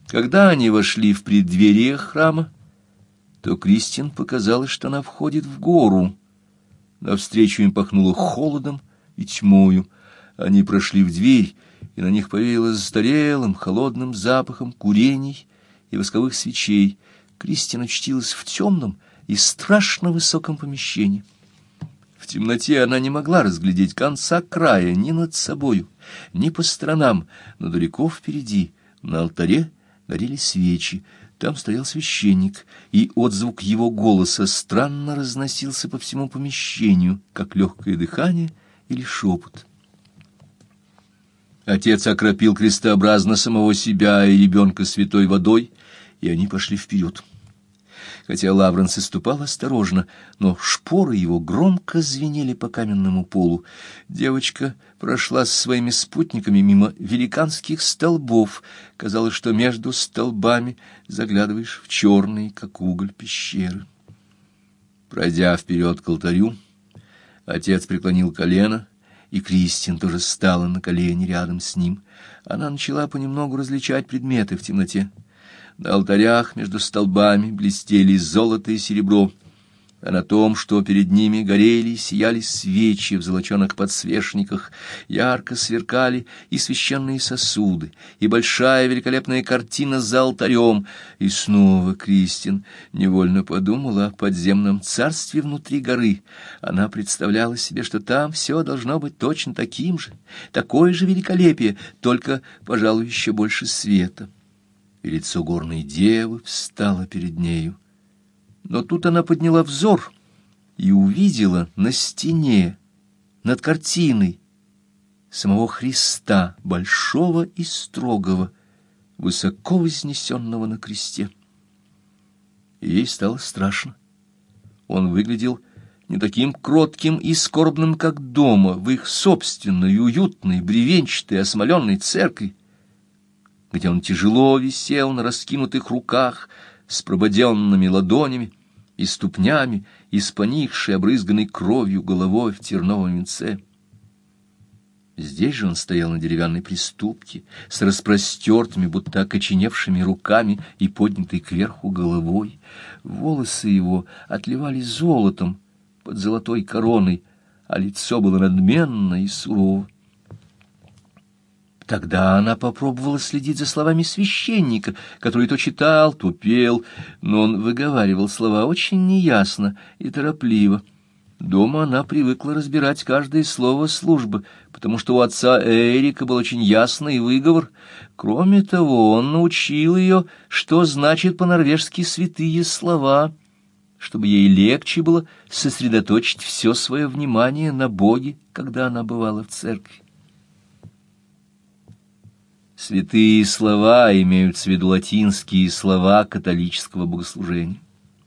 Когда они вошли в преддверие храма, то Кристин показалось, что она входит в гору. Навстречу им пахнуло холодом и тьмою. Они прошли в дверь, и на них повеяло застарелым, холодным запахом курений и восковых свечей. Кристин очутилась в темном и страшно высоком помещении. В темноте она не могла разглядеть конца края ни над собою, ни по сторонам, но далеко впереди, на алтаре, горели свечи. Там стоял священник, и отзвук его голоса странно разносился по всему помещению, как легкое дыхание или шепот. Отец окропил крестообразно самого себя и ребенка святой водой, и они пошли вперед. Хотя Лавренс и ступал осторожно, но шпоры его громко звенели по каменному полу. Девочка прошла с своими спутниками мимо великанских столбов. Казалось, что между столбами заглядываешь в черные, как уголь, пещеры. Пройдя вперед к алтарю, отец преклонил колено, и Кристин тоже стала на колени рядом с ним. Она начала понемногу различать предметы в темноте. На алтарях между столбами блестели золото и серебро, а на том, что перед ними горели и сияли свечи в золоченых подсвечниках, ярко сверкали и священные сосуды, и большая великолепная картина за алтарем. И снова Кристин невольно подумала о подземном царстве внутри горы. Она представляла себе, что там все должно быть точно таким же, такое же великолепие, только, пожалуй, еще больше света. И лицо горной девы встало перед нею. Но тут она подняла взор и увидела на стене, над картиной, самого Христа, большого и строгого, высоко вознесенного на кресте. И ей стало страшно. Он выглядел не таким кротким и скорбным, как дома, в их собственной, уютной, бревенчатой, осмоленной церкви, где он тяжело висел на раскинутых руках с прободенными ладонями и ступнями, и с поникшей, обрызганной кровью головой в терновом венце. Здесь же он стоял на деревянной приступке, с распростертыми, будто окоченевшими руками и поднятой кверху головой. Волосы его отливали золотом под золотой короной, а лицо было надменно и сурово. Тогда она попробовала следить за словами священника, который то читал, то пел, но он выговаривал слова очень неясно и торопливо. Дома она привыкла разбирать каждое слово службы, потому что у отца Эрика был очень ясный выговор. Кроме того, он научил ее, что значит по-норвежски святые слова, чтобы ей легче было сосредоточить все свое внимание на Боге, когда она бывала в церкви. Святые слова имеют в виду латинские слова католического богослужения.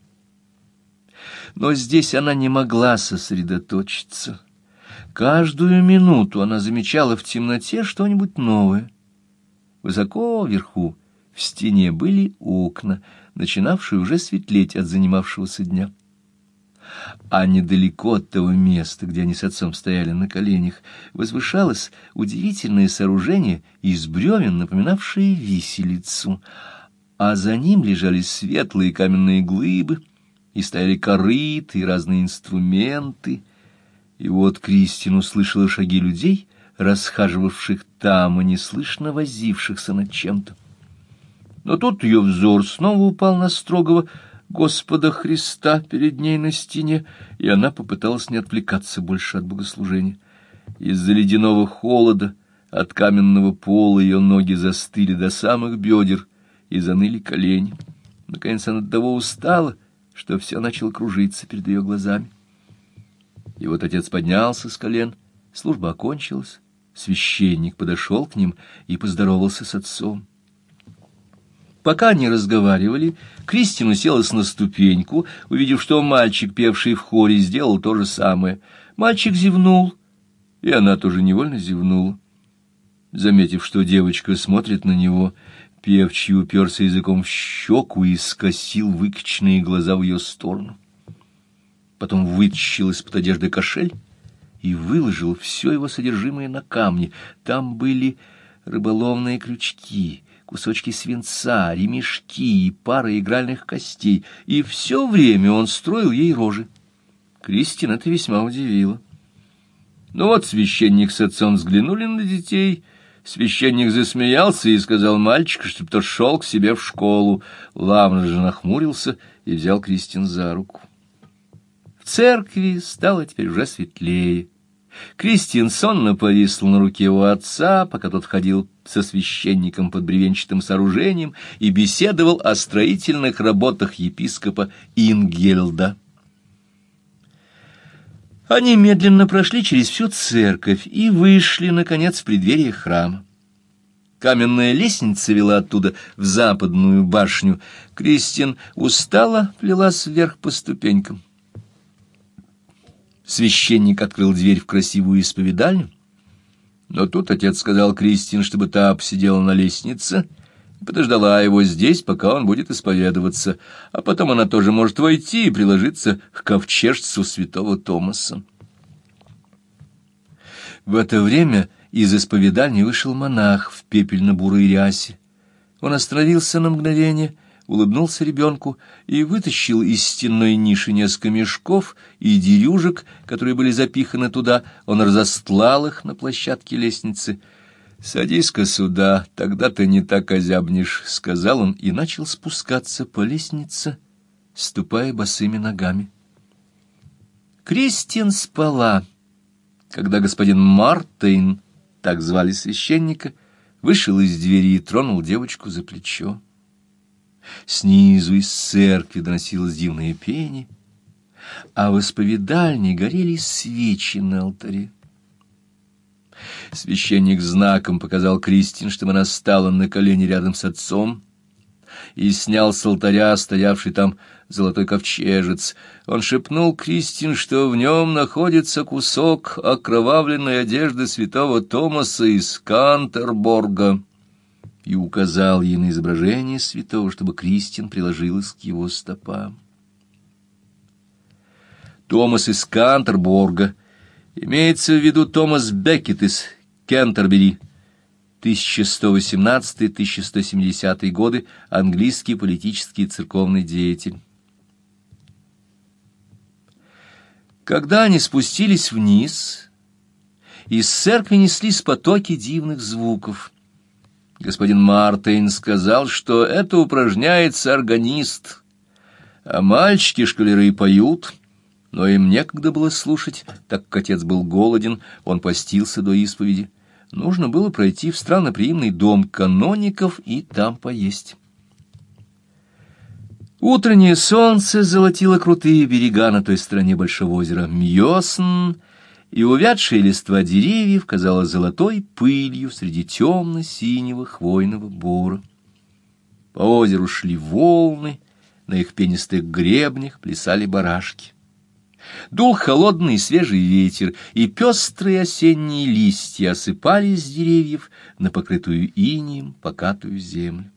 Но здесь она не могла сосредоточиться. Каждую минуту она замечала в темноте что-нибудь новое. Высоко вверху в стене были окна, начинавшие уже светлеть от занимавшегося дня. А недалеко от того места, где они с отцом стояли на коленях, возвышалось удивительное сооружение из бревен, напоминавшее виселицу, а за ним лежали светлые каменные глыбы, и стояли корыты и разные инструменты. И вот Кристин услышала шаги людей, расхаживавших там и неслышно возившихся над чем-то. Но тут ее взор снова упал на строгого Господа Христа перед ней на стене, и она попыталась не отвлекаться больше от богослужения. Из-за ледяного холода от каменного пола ее ноги застыли до самых бедер и заныли колени. Наконец она до того устала, что все начало кружиться перед ее глазами. И вот отец поднялся с колен, служба окончилась, священник подошел к ним и поздоровался с отцом. Пока они разговаривали, Кристин уселась на ступеньку, увидев, что мальчик, певший в хоре, сделал то же самое. Мальчик зевнул, и она тоже невольно зевнула. Заметив, что девочка смотрит на него, певчий уперся языком в щеку и скосил выкоченные глаза в ее сторону. Потом вытащил из-под одежды кошель и выложил все его содержимое на камни. Там были рыболовные крючки, кусочки свинца, ремешки и пара игральных костей, и все время он строил ей рожи. Кристин это весьма удивило. Ну вот священник с отцом взглянули на детей. Священник засмеялся и сказал мальчику, чтобы тот шел к себе в школу. Лавренс же нахмурился и взял Кристин за руку. В церкви стало теперь уже светлее. Кристин сонно повисла на руке у отца, пока тот ходил со священником под бревенчатым сооружением и беседовал о строительных работах епископа Ингельда. Они медленно прошли через всю церковь и вышли, наконец, в преддверие храма. Каменная лестница вела оттуда в западную башню. Кристин устало плелась вверх по ступенькам. Священник открыл дверь в красивую исповедальню, но тут отец сказал Кристин, чтобы та посидела на лестнице, и подождала его здесь, пока он будет исповедоваться, а потом она тоже может войти и приложиться к ковчежцу святого Томаса. В это время из исповедальни вышел монах в пепельно-бурой рясе. Он остановился на мгновение, улыбнулся ребенку и вытащил из стенной ниши несколько мешков и дерюжек, которые были запиханы туда. Он разостлал их на площадке лестницы. «Садись-ка сюда, тогда ты не так озябнешь», — сказал он и начал спускаться по лестнице, ступая босыми ногами. Кристин спала, когда господин Мартейн, так звали священника, вышел из двери и тронул девочку за плечо. Снизу из церкви доносилось дивное пение, а в исповедальне горели свечи на алтаре. Священник знаком показал Кристин, чтобы она стала на колени рядом с отцом, и снял с алтаря стоявший там золотой ковчежец. Он шепнул Кристин, что в нем находится кусок окровавленной одежды святого Томаса из Кантерборга, и указал ей на изображение святого, чтобы Кристин приложилась к его стопам. Томас из Кантерборга, имеется в виду Томас Беккет из Кентербери, 1118-1170 годы, английский политический и церковный деятель. Когда они спустились вниз, из церкви неслись потоки дивных звуков. Господин Мартейн сказал, что это упражняется органист, а мальчики-школяры и поют, но им некогда было слушать, так как отец был голоден, он постился до исповеди. Нужно было пройти в странноприимный дом каноников и там поесть. Утреннее солнце золотило крутые берега на той стороне большого озера Мьёсн, и увядшая листва деревьев казалась золотой пылью среди темно-синего хвойного бора. По озеру шли волны, на их пенистых гребнях плясали барашки. Дул холодный и свежий ветер, и пестрые осенние листья осыпались с деревьев на покрытую инеем покатую землю.